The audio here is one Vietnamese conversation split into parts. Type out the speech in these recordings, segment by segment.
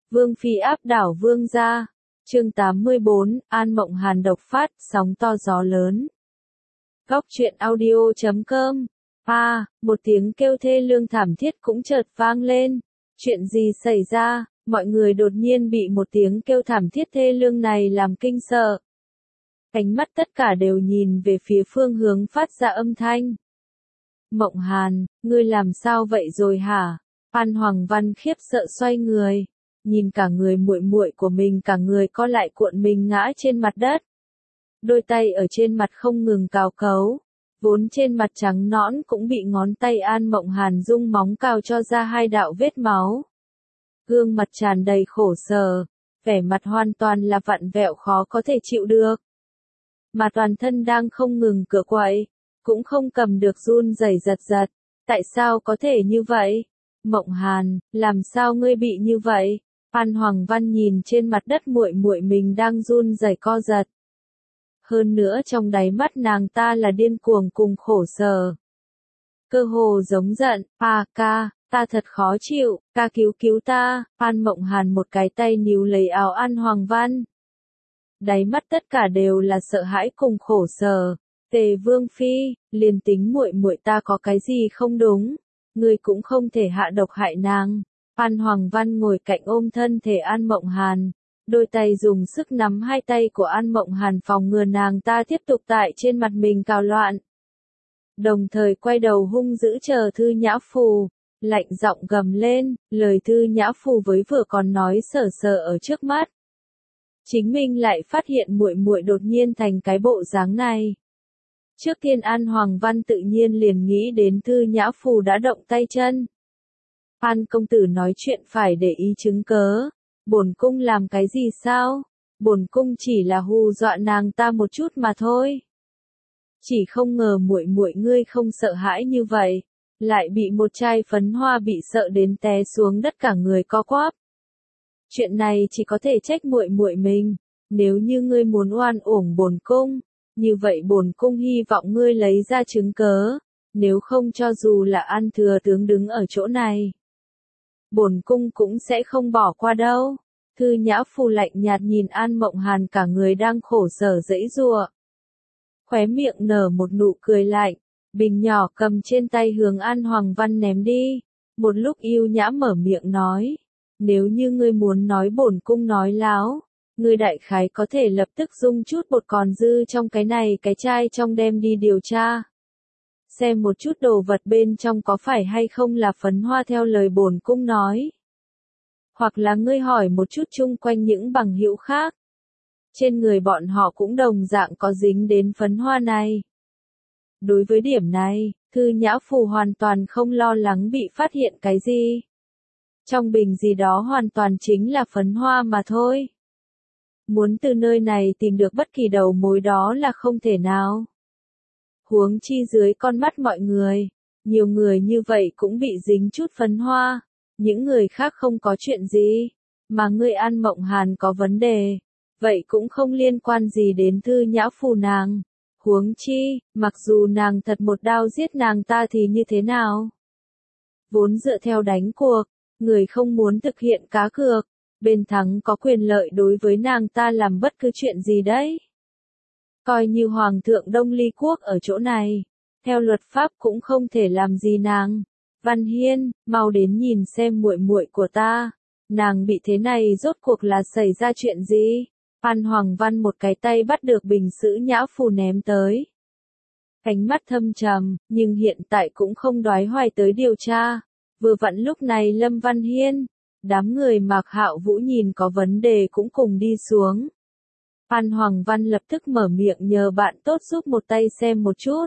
Vương phi áp đảo vương gia. Chương 84, An Mộng Hàn độc phát, sóng to gió lớn. Góc truyện audio.com. Một tiếng kêu thê lương thảm thiết cũng chợt vang lên. Chuyện gì xảy ra? Mọi người đột nhiên bị một tiếng kêu thảm thiết thê lương này làm kinh sợ. Ánh mắt tất cả đều nhìn về phía phương hướng phát ra âm thanh. Mộng Hàn, ngươi làm sao vậy rồi hả? An Hoàng Văn khiếp sợ xoay người, nhìn cả người muội muội của mình cả người co lại cuộn mình ngã trên mặt đất. Đôi tay ở trên mặt không ngừng cào cấu, vốn trên mặt trắng nõn cũng bị ngón tay An Mộng Hàn dung móng cào cho ra hai đạo vết máu. Gương mặt tràn đầy khổ sở, vẻ mặt hoàn toàn là vặn vẹo khó có thể chịu được. Mà toàn thân đang không ngừng cựa quậy, cũng không cầm được run rẩy giật giật. Tại sao có thể như vậy? Mộng Hàn, làm sao ngươi bị như vậy? An Hoàng Văn nhìn trên mặt đất muội muội mình đang run rẩy co giật. Hơn nữa trong đáy mắt nàng ta là điên cuồng cùng khổ sở. Cơ hồ giống giận, ca, ta thật khó chịu, ca cứu ta. An Mộng Hàn một cái tay níu lấy áo An Hoàng Văn. Đáy mắt tất cả đều là sợ hãi cùng khổ sở. Tề Vương phi, liền tính muội muội ta có cái gì không đúng, ngươi cũng không thể hạ độc hại nàng. An Hoàng Văn ngồi cạnh ôm thân thể An Mộng Hàn, đôi tay dùng sức nắm hai tay của An Mộng Hàn phòng ngừa nàng ta tiếp tục tại trên mặt mình cào loạn. Đồng thời quay đầu hung dữ chờ Thư Nhã Phù, lạnh giọng gầm lên, lời Thư Nhã Phù với vừa còn nói sở sờ ở trước mắt. Chính mình lại phát hiện muội muội đột nhiên thành cái bộ dáng này. Trước tiên An Hoàng Văn tự nhiên liền nghĩ đến Thư Nhã Phù đã động tay chân. An công tử nói chuyện phải để ý chứng cớ. Bổn cung làm cái gì sao? Bổn cung chỉ là hù dọa nàng ta một chút mà thôi. Chỉ không ngờ muội muội ngươi không sợ hãi như vậy, lại bị một chai phấn hoa bị sợ đến té xuống đất cả người co quắp. Chuyện này chỉ có thể trách muội muội mình, nếu như ngươi muốn oan uổng bổn cung, như vậy bổn cung hy vọng ngươi lấy ra chứng cớ, nếu không cho dù là An thừa tướng đứng ở chỗ này, bổn cung cũng sẽ không bỏ qua đâu. Thư Nhã Phù lạnh nhạt nhìn An Mộng Hàn cả người đang khổ sở giãy giụa. Khóe miệng nở một nụ cười lạnh, bình nhỏ cầm trên tay hướng An Hoàng Văn ném đi. Một lúc yêu nhã mở miệng nói, nếu như ngươi muốn nói bổn cung nói láo, ngươi đại khái có thể lập tức dung chút bột còn dư trong cái chai trong đem đi điều tra. Xem một chút đồ vật bên trong có phải hay không là phấn hoa theo lời bổn cung nói. Hoặc là ngươi hỏi một chút chung quanh những bằng hữu khác. Trên người bọn họ cũng đồng dạng có dính đến phấn hoa này. Đối với điểm này, Thư Nhã Phù hoàn toàn không lo lắng bị phát hiện cái gì. Trong bình gì đó hoàn toàn chính là phấn hoa mà thôi. Muốn từ nơi này tìm được bất kỳ đầu mối đó là không thể nào. Huống chi dưới con mắt mọi người, nhiều người như vậy cũng bị dính chút phấn hoa, những người khác không có chuyện gì, mà ngươi An Mộng Hàn có vấn đề, vậy cũng không liên quan gì đến Thư Nhã Phù nàng. Huống chi, mặc dù nàng thật một đao giết nàng ta thì như thế nào? Vốn dựa theo đánh cuộc, người không muốn thực hiện cá cược, bên thắng có quyền lợi đối với nàng ta làm bất cứ chuyện gì đấy. Coi như Hoàng thượng Đông Ly Quốc ở chỗ này, theo luật pháp cũng không thể làm gì nàng. Văn Hiên, mau đến nhìn xem muội muội của ta, nàng bị thế này rốt cuộc là xảy ra chuyện gì? An Hoàng Văn một cái tay bắt được bình sứ Nhã Phù ném tới. Ánh mắt thâm trầm, nhưng hiện tại cũng không đoái hoài tới điều tra. Vừa vặn lúc này Lâm Văn Hiên, đám người Mạc Hạo Vũ nhìn có vấn đề cũng cùng đi xuống. An Hoàng Văn lập tức mở miệng nhờ bạn tốt giúp một tay xem một chút.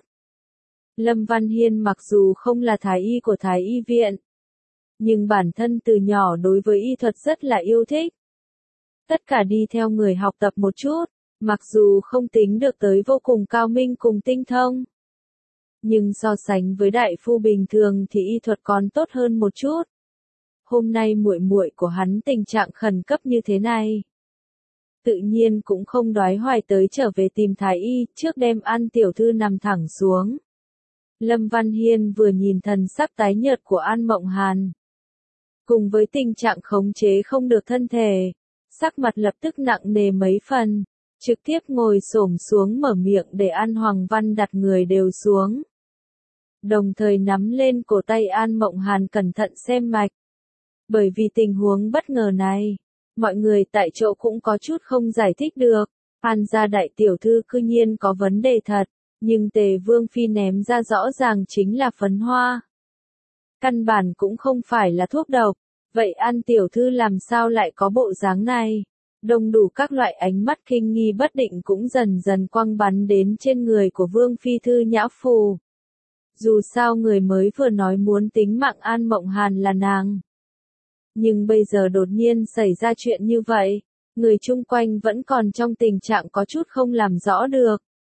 Lâm Văn Hiên mặc dù không là thái y của thái y viện, nhưng bản thân từ nhỏ đối với y thuật rất là yêu thích. Tất cả đi theo người học tập một chút, mặc dù không tính được tới vô cùng cao minh cùng tinh thông. Nhưng so sánh với đại phu bình thường thì y thuật còn tốt hơn một chút. Hôm nay muội muội của hắn tình trạng khẩn cấp như thế này, tự nhiên cũng không đoái hoài tới trở về tìm thái y, trước đem An tiểu thư nằm thẳng xuống. Lâm Văn Hiên vừa nhìn thần sắc tái nhợt của An Mộng Hàn, cùng với tình trạng khống chế không được thân thể, sắc mặt lập tức nặng nề mấy phần, trực tiếp ngồi xổm xuống mở miệng để An Hoàng Văn đặt người đều xuống. Đồng thời nắm lên cổ tay An Mộng Hàn cẩn thận xem mạch. Bởi vì tình huống bất ngờ này, mọi người tại chỗ cũng có chút không giải thích được, An gia đại tiểu thư cư nhiên có vấn đề thật, nhưng Tề Vương Phi ném ra rõ ràng chính là phấn hoa. Căn bản cũng không phải là thuốc độc, vậy An tiểu thư làm sao lại có bộ dáng này? Đông đủ các loại ánh mắt kinh nghi bất định cũng dần dần quăng bắn đến trên người của Vương Phi Thư Nhã Phù. Dù sao người mới vừa nói muốn tính mạng An Mộng Hàn là nàng. Nhưng bây giờ đột nhiên xảy ra chuyện như vậy, người chung quanh vẫn còn trong tình trạng có chút không làm rõ được.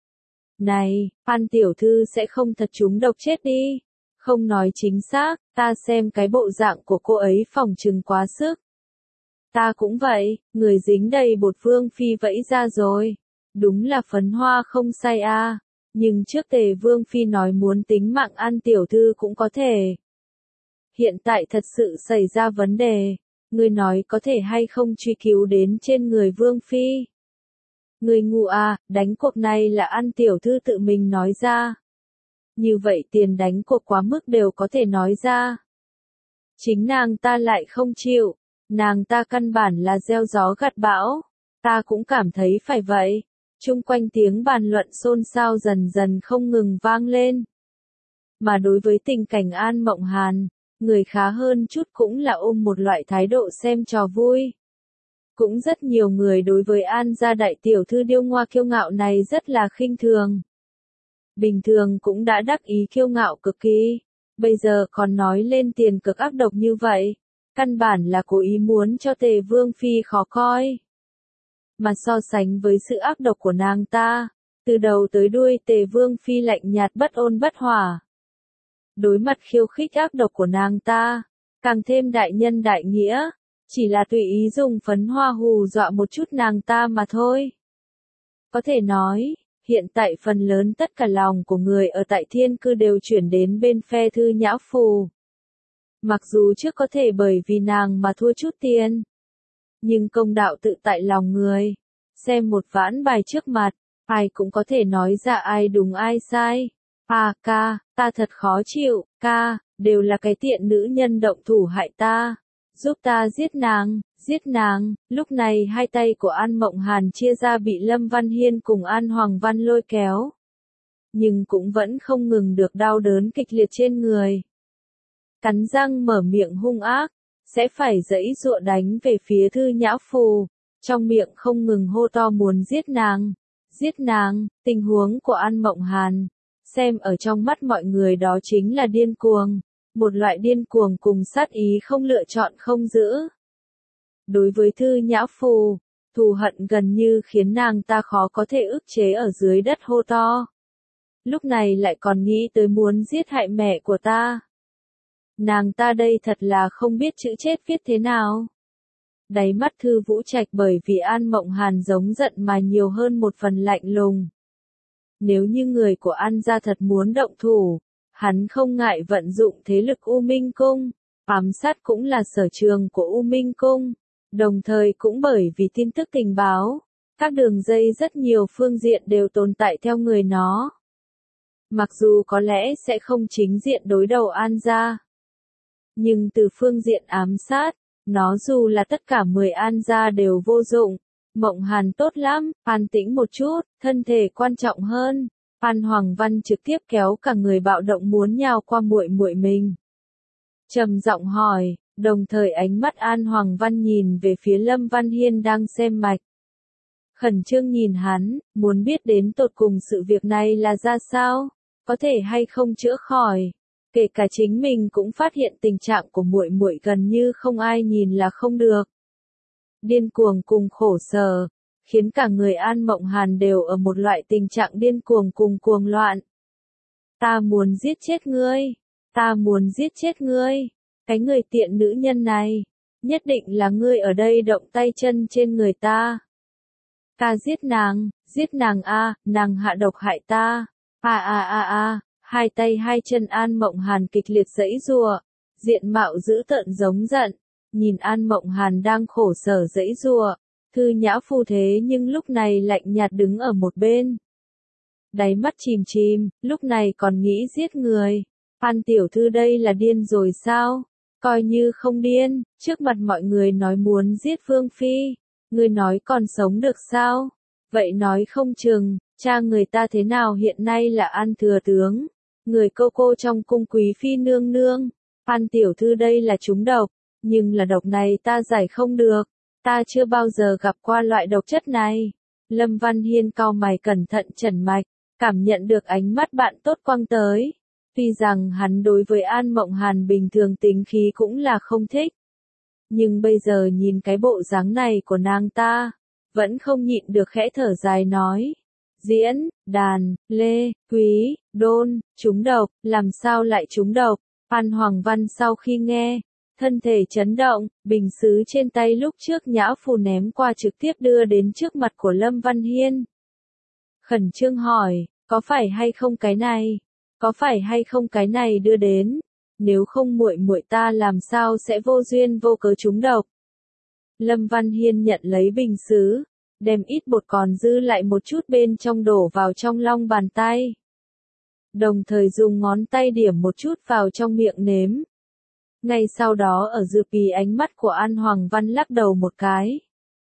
Này, An tiểu thư sẽ không thật trúng độc chết đi. Không nói chính xác, ta xem cái bộ dạng của cô ấy phỏng chừng quá sức. Ta cũng vậy, người dính đầy bột Vương Phi vẫy ra rồi. Đúng là phấn hoa không sai a. Nhưng trước Tề Vương Phi nói muốn tính mạng An tiểu thư cũng có thể. Hiện tại thật sự xảy ra vấn đề, người nói có thể hay không truy cứu đến trên người Vương Phi. Người ngu à, đánh cuộc này là An tiểu thư tự mình nói ra. Như vậy tiền đánh cuộc quá mức đều có thể nói ra. Chính nàng ta lại không chịu, nàng ta căn bản là gieo gió gặt bão, ta cũng cảm thấy phải vậy. Chung quanh tiếng bàn luận xôn xao dần dần không ngừng vang lên. Mà đối với tình cảnh An Mộng Hàn, người khá hơn chút cũng là ôm một loại thái độ xem trò vui. Cũng rất nhiều người đối với An gia đại tiểu thư điêu ngoa kiêu ngạo này rất là khinh thường. Bình thường cũng đã đắc ý kiêu ngạo cực kỳ, bây giờ còn nói lên tiền cực ác độc như vậy, căn bản là cố ý muốn cho Tề Vương Phi khó coi. Mà so sánh với sự ác độc của nàng ta, từ đầu tới đuôi Tề Vương Phi lạnh nhạt bất ôn bất hỏa. Đối mặt khiêu khích ác độc của nàng ta, càng thêm đại nhân đại nghĩa, chỉ là tùy ý dùng phấn hoa hù dọa một chút nàng ta mà thôi. Có thể nói, hiện tại phần lớn tất cả lòng của người ở tại thiên cư đều chuyển đến bên phe Thư Nhã Phù. Mặc dù trước có thể bởi vì nàng mà thua chút tiền, nhưng công đạo tự tại lòng người. Xem một ván bài trước mặt, ai cũng có thể nói ra ai đúng ai sai. À ca, ta thật khó chịu, ca, đều là cái tiện nữ nhân động thủ hại ta. Giúp ta giết nàng, giết nàng. Lúc này hai tay của An Mộng Hàn chia ra bị Lâm Văn Hiên cùng An Hoàng Văn lôi kéo. Nhưng cũng vẫn không ngừng được đau đớn kịch liệt trên người. Cắn răng mở miệng hung ác, sẽ phải giãy giụa đánh về phía Thư Nhã Phù, trong miệng không ngừng hô to muốn giết nàng, giết nàng. Tình huống của An Mộng Hàn, xem ở trong mắt mọi người đó chính là điên cuồng, một loại điên cuồng cùng sát ý không lựa chọn không giữ. Đối với Thư Nhã Phù, thù hận gần như khiến nàng ta khó có thể ức chế ở dưới đất hô to. Lúc này lại còn nghĩ tới muốn giết hại mẹ của ta. Nàng ta đây thật là không biết chữ chết viết thế nào. Đáy mắt Thư Vũ Trạch bởi vì An Mộng Hàn giống giận mà nhiều hơn một phần lạnh lùng. Nếu như người của An gia thật muốn động thủ, hắn không ngại vận dụng thế lực U Minh Cung, ám sát cũng là sở trường của U Minh Cung, đồng thời cũng bởi vì tin tức tình báo, các đường dây rất nhiều phương diện đều tồn tại theo người nó. Mặc dù có lẽ sẽ không chính diện đối đầu An gia, nhưng từ phương diện ám sát, nó dù là tất cả 10 An gia đều vô dụng. Mộng Hàn tốt lắm, an tĩnh một chút, thân thể quan trọng hơn. An Hoàng Văn trực tiếp kéo cả người bạo động muốn nhào qua muội muội mình. Trầm giọng hỏi, đồng thời ánh mắt An Hoàng Văn nhìn về phía Lâm Văn Hiên đang xem mạch. Khẩn trương nhìn hắn, muốn biết đến tột cùng sự việc này là ra sao, có thể hay không chữa khỏi. Kể cả chính mình cũng phát hiện tình trạng của muội muội gần như không ai nhìn là không được. Điên cuồng cùng khổ sở, khiến cả người An Mộng Hàn đều ở một loại tình trạng điên cuồng cùng cuồng loạn. Ta muốn giết chết ngươi, ta muốn giết chết ngươi, cái người tiện nữ nhân này, nhất định là ngươi ở đây động tay chân trên người ta. Ta giết nàng a, nàng hạ độc hại ta, hai tay hai chân An Mộng Hàn kịch liệt giãy giụa, diện mạo dữ tợn giống giận, nhìn An Mộng Hàn đang khổ sở giãy giụa, Thư Nhã Phu thế nhưng lúc này lạnh nhạt đứng ở một bên. Đáy mắt chìm chìm, lúc này còn nghĩ giết người. An tiểu thư đây là điên rồi sao? Coi như không điên, trước mặt mọi người nói muốn giết Vương Phi. Người nói còn sống được sao? Vậy nói không chừng, cha người ta thế nào hiện nay là An thừa tướng. Người cô trong cung quý phi nương nương. An tiểu thư đây là trúng độc, nhưng là độc này ta giải không được. Ta chưa bao giờ gặp qua loại độc chất này. Lâm Văn Hiên cau mày cẩn thận trần mạch, cảm nhận được ánh mắt bạn tốt quăng tới. Tuy rằng hắn đối với An Mộng Hàn bình thường tính khí cũng là không thích. Nhưng bây giờ nhìn cái bộ dáng này của nàng ta, vẫn không nhịn được khẽ thở dài nói. Diễn, đàn, lê, quý, đôn, trúng độc, làm sao lại trúng độc? An Hoàng Văn sau khi nghe, thân thể chấn động, bình sứ trên tay lúc trước Nhã Phu ném qua trực tiếp đưa đến trước mặt của Lâm Văn Hiên. Khẩn trương hỏi, có phải hay không cái này? Có phải hay không cái này đưa đến? Nếu không muội muội ta làm sao sẽ vô duyên vô cớ trúng độc? Lâm Văn Hiên nhận lấy bình sứ, đem ít bột còn dư lại một chút bên trong đổ vào trong long bàn tay. Đồng thời dùng ngón tay điểm một chút vào trong miệng nếm. Ngay sau đó ở dư pì ánh mắt của An Hoàng Văn lắc đầu một cái.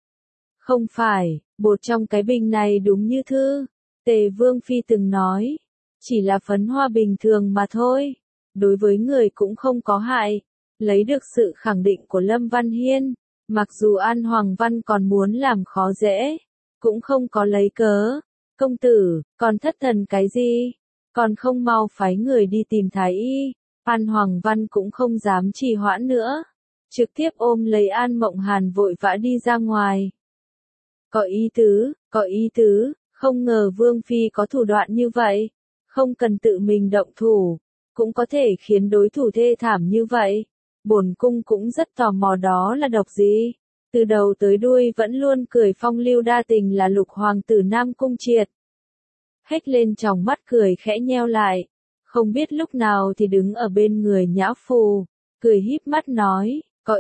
Không phải, bột trong cái bình này đúng như Thư Tề Vương Phi từng nói. Chỉ là phấn hoa bình thường mà thôi. Đối với người cũng không có hại. Lấy được sự khẳng định của Lâm Văn Hiên. Mặc dù An Hoàng Văn còn muốn làm khó dễ. Cũng không có lấy cớ. Công tử, còn thất thần cái gì? Còn không mau phái người đi tìm Thái Y. An Hoàng Văn cũng không dám trì hoãn nữa. Trực tiếp ôm lấy An Mộng Hàn vội vã đi ra ngoài. Có ý tứ, không ngờ Vương Phi có thủ đoạn như vậy. Không cần tự mình động thủ, cũng có thể khiến đối thủ thê thảm như vậy. Bổn cung cũng rất tò mò đó là độc gì. Từ đầu tới đuôi vẫn luôn cười phong lưu đa tình là Lục Hoàng tử Nam Cung Triệt. Hét lên tròng mắt cười khẽ nheo lại. Không biết lúc nào thì đứng ở bên người Nhã Phu, cười híp mắt nói, có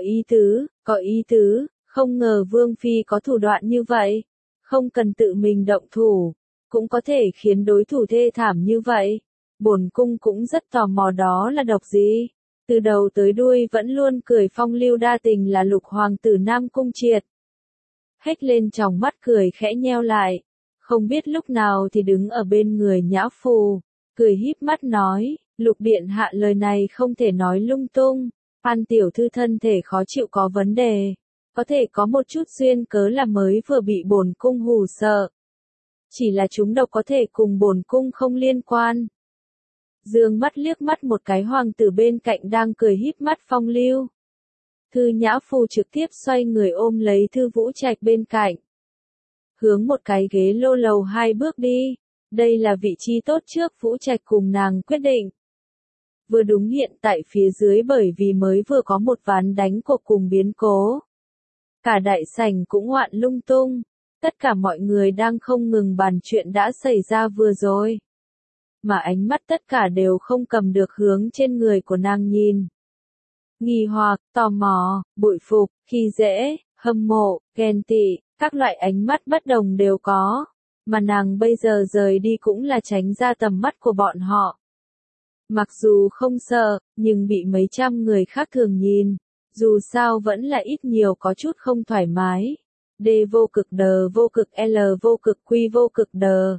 ý tứ, không ngờ Vương Phi có thủ đoạn như vậy. Không cần tự mình động thủ, cũng có thể khiến đối thủ thê thảm như vậy. Bổn cung cũng rất tò mò đó là độc gì. Từ đầu tới đuôi vẫn luôn cười phong lưu đa tình là Lục Hoàng tử Nam Cung Triệt. Hét lên tròng mắt cười khẽ nheo lại. Không biết lúc nào thì đứng ở bên người Nhã Phu, cười híp mắt nói, Lục điện hạ lời này không thể nói lung tung. An tiểu thư thân thể khó chịu có vấn đề. Có thể có một chút duyên cớ là mới vừa bị bổn cung hù sợ. Chỉ là chúng độc có thể cùng bổn cung không liên quan. Dương mắt liếc mắt một cái hoàng tử bên cạnh đang cười híp mắt phong lưu. Thư Nhã Phu trực tiếp xoay người ôm lấy Thư Vũ Trạch bên cạnh. Hướng một cái ghế lô lầu 2 bước đi. Đây là vị trí tốt trước Vũ Trạch cùng nàng quyết định. Vừa đúng hiện tại phía dưới bởi vì mới vừa có một ván đánh cuộc cùng biến cố. Cả đại sảnh cũng hoạn lung tung. Tất cả mọi người đang không ngừng bàn chuyện đã xảy ra vừa rồi. Mà ánh mắt tất cả đều không cầm được hướng trên người của nàng nhìn. Nghi hoặc, tò mò, bội phục, khi dễ, hâm mộ, ghen tị, các loại ánh mắt bất đồng đều có. Mà nàng bây giờ rời đi cũng là tránh ra tầm mắt của bọn họ. Mặc dù không sợ, nhưng bị mấy trăm người khác thường nhìn. Dù sao vẫn là ít nhiều có chút không thoải mái. D vô cực đờ vô cực L vô cực quy vô cực đờ.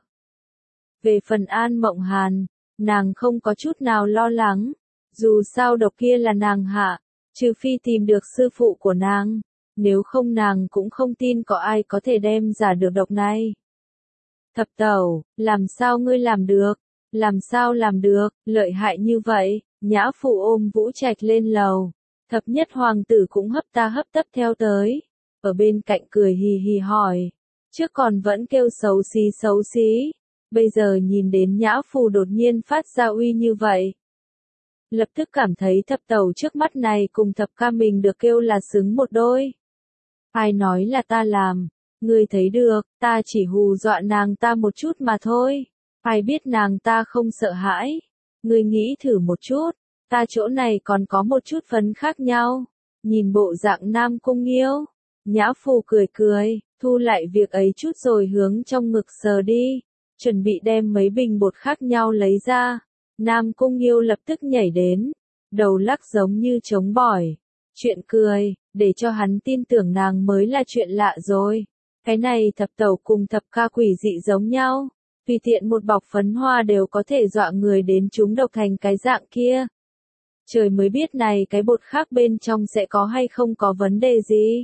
Về phần An Mộng Hàn, nàng không có chút nào lo lắng. Dù sao độc kia là nàng hạ, trừ phi tìm được sư phụ của nàng. Nếu không nàng cũng không tin có ai có thể đem giả được độc này. Thập tẩu, làm sao ngươi làm được? Làm sao làm được, lợi hại như vậy? Nhã Phu ôm Vũ Trạch lên lầu. Thập nhất hoàng tử cũng hấp ta hấp tấp theo tới. Ở bên cạnh cười hì hì hỏi. Trước còn vẫn kêu xấu xí. Bây giờ nhìn đến Nhã Phu đột nhiên phát ra uy như vậy. Lập tức cảm thấy thập tẩu trước mắt này cùng thập ca mình được kêu là xứng một đôi. Ai nói là ta làm, ngươi thấy được, ta chỉ hù dọa nàng ta một chút mà thôi. Ai biết nàng ta không sợ hãi. Ngươi nghĩ thử một chút, ta chỗ này còn có một chút phấn khác nhau. Nhìn bộ dạng Nam Cung Nghiêu, Nhã Phu cười cười, thu lại việc ấy chút rồi hướng trong ngực sờ đi, chuẩn bị đem mấy bình bột khác nhau lấy ra. Nam Cung Nghiêu lập tức nhảy đến, đầu lắc giống như trống bỏi. Chuyện cười, để cho hắn tin tưởng nàng mới là chuyện lạ rồi. Cái này thập tẩu cùng thập ca quỷ dị giống nhau, tùy tiện một bọc phấn hoa đều có thể dọa người đến trúng độc thành cái dạng kia. Trời mới biết này cái bột khác bên trong sẽ có hay không có vấn đề gì.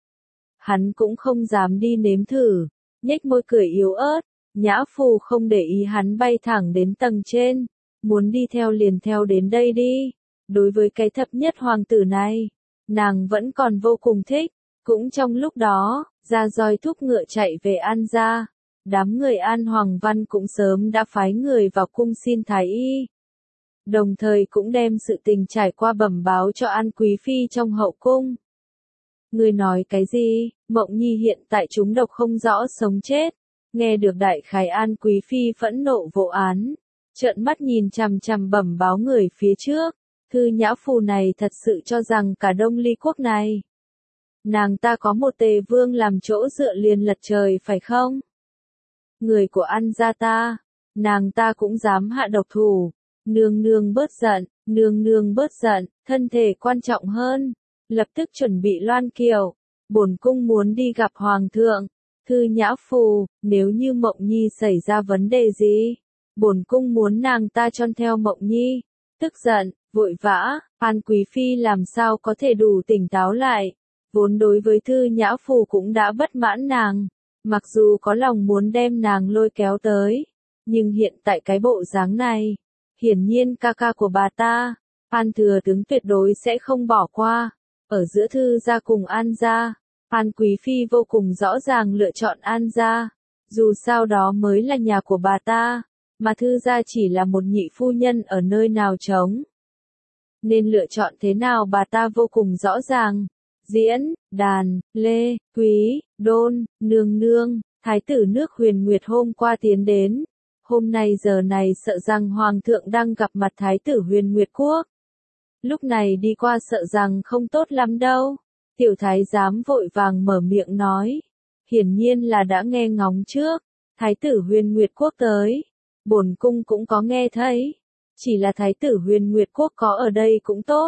Hắn cũng không dám đi nếm thử, nhếch môi cười yếu ớt. Nhã Phu không để ý hắn bay thẳng đến tầng trên, muốn đi theo liền theo đến đây đi. Đối với cái thập nhất hoàng tử này, nàng vẫn còn vô cùng thích. Cũng trong lúc đó, ra roi thúc ngựa chạy về An gia. Đám người An Hoàng Văn cũng sớm đã phái người vào cung xin thái y. Đồng thời cũng đem sự tình trải qua bẩm báo cho An Quý Phi trong hậu cung. Người nói cái gì? Mộng Nhi hiện tại trúng độc không rõ sống chết. Nghe được đại khái An Quý Phi phẫn nộ vô án, trợn mắt nhìn chằm chằm bẩm báo người phía trước. Thư Nhã Phu này thật sự cho rằng cả Đông Ly quốc này, nàng ta có một Tề Vương làm chỗ dựa liền lật trời phải không? Người của An gia ta, nàng ta cũng dám hạ độc thủ. Nương nương bớt giận, nương nương bớt giận, thân thể quan trọng hơn. Lập tức chuẩn bị loan kiều, bổn cung muốn đi gặp hoàng thượng. Thư Nhã Phu, nếu như Mộng Nhi xảy ra vấn đề gì, bổn cung muốn nàng ta chon theo Mộng Nhi. Tức giận, vội vã, An Quý Phi làm sao có thể đủ tỉnh táo lại. Vốn đối với Thư Nhã Phu cũng đã bất mãn nàng, mặc dù có lòng muốn đem nàng lôi kéo tới, nhưng hiện tại cái bộ dáng này, hiển nhiên ca ca của bà ta, An thừa tướng tuyệt đối sẽ không bỏ qua. Ở giữa Thư gia cùng An gia, An Quý Phi vô cùng rõ ràng lựa chọn An gia, dù sao đó mới là nhà của bà ta, mà Thư gia chỉ là một nhị phu nhân ở nơi nào trống. Nên lựa chọn thế nào bà ta vô cùng rõ ràng. Diễn, đàn, lê, quý, đôn, nương nương, thái tử nước Huyền Nguyệt hôm qua tiến đến. Hôm nay giờ này sợ rằng hoàng thượng đang gặp mặt thái tử Huyền Nguyệt quốc. Lúc này đi qua sợ rằng không tốt lắm đâu. Tiểu thái giám vội vàng mở miệng nói. Hiển nhiên là đã nghe ngóng trước. Thái tử Huyền Nguyệt quốc tới. Bổn cung cũng có nghe thấy. Chỉ là thái tử Huyền Nguyệt quốc có ở đây cũng tốt.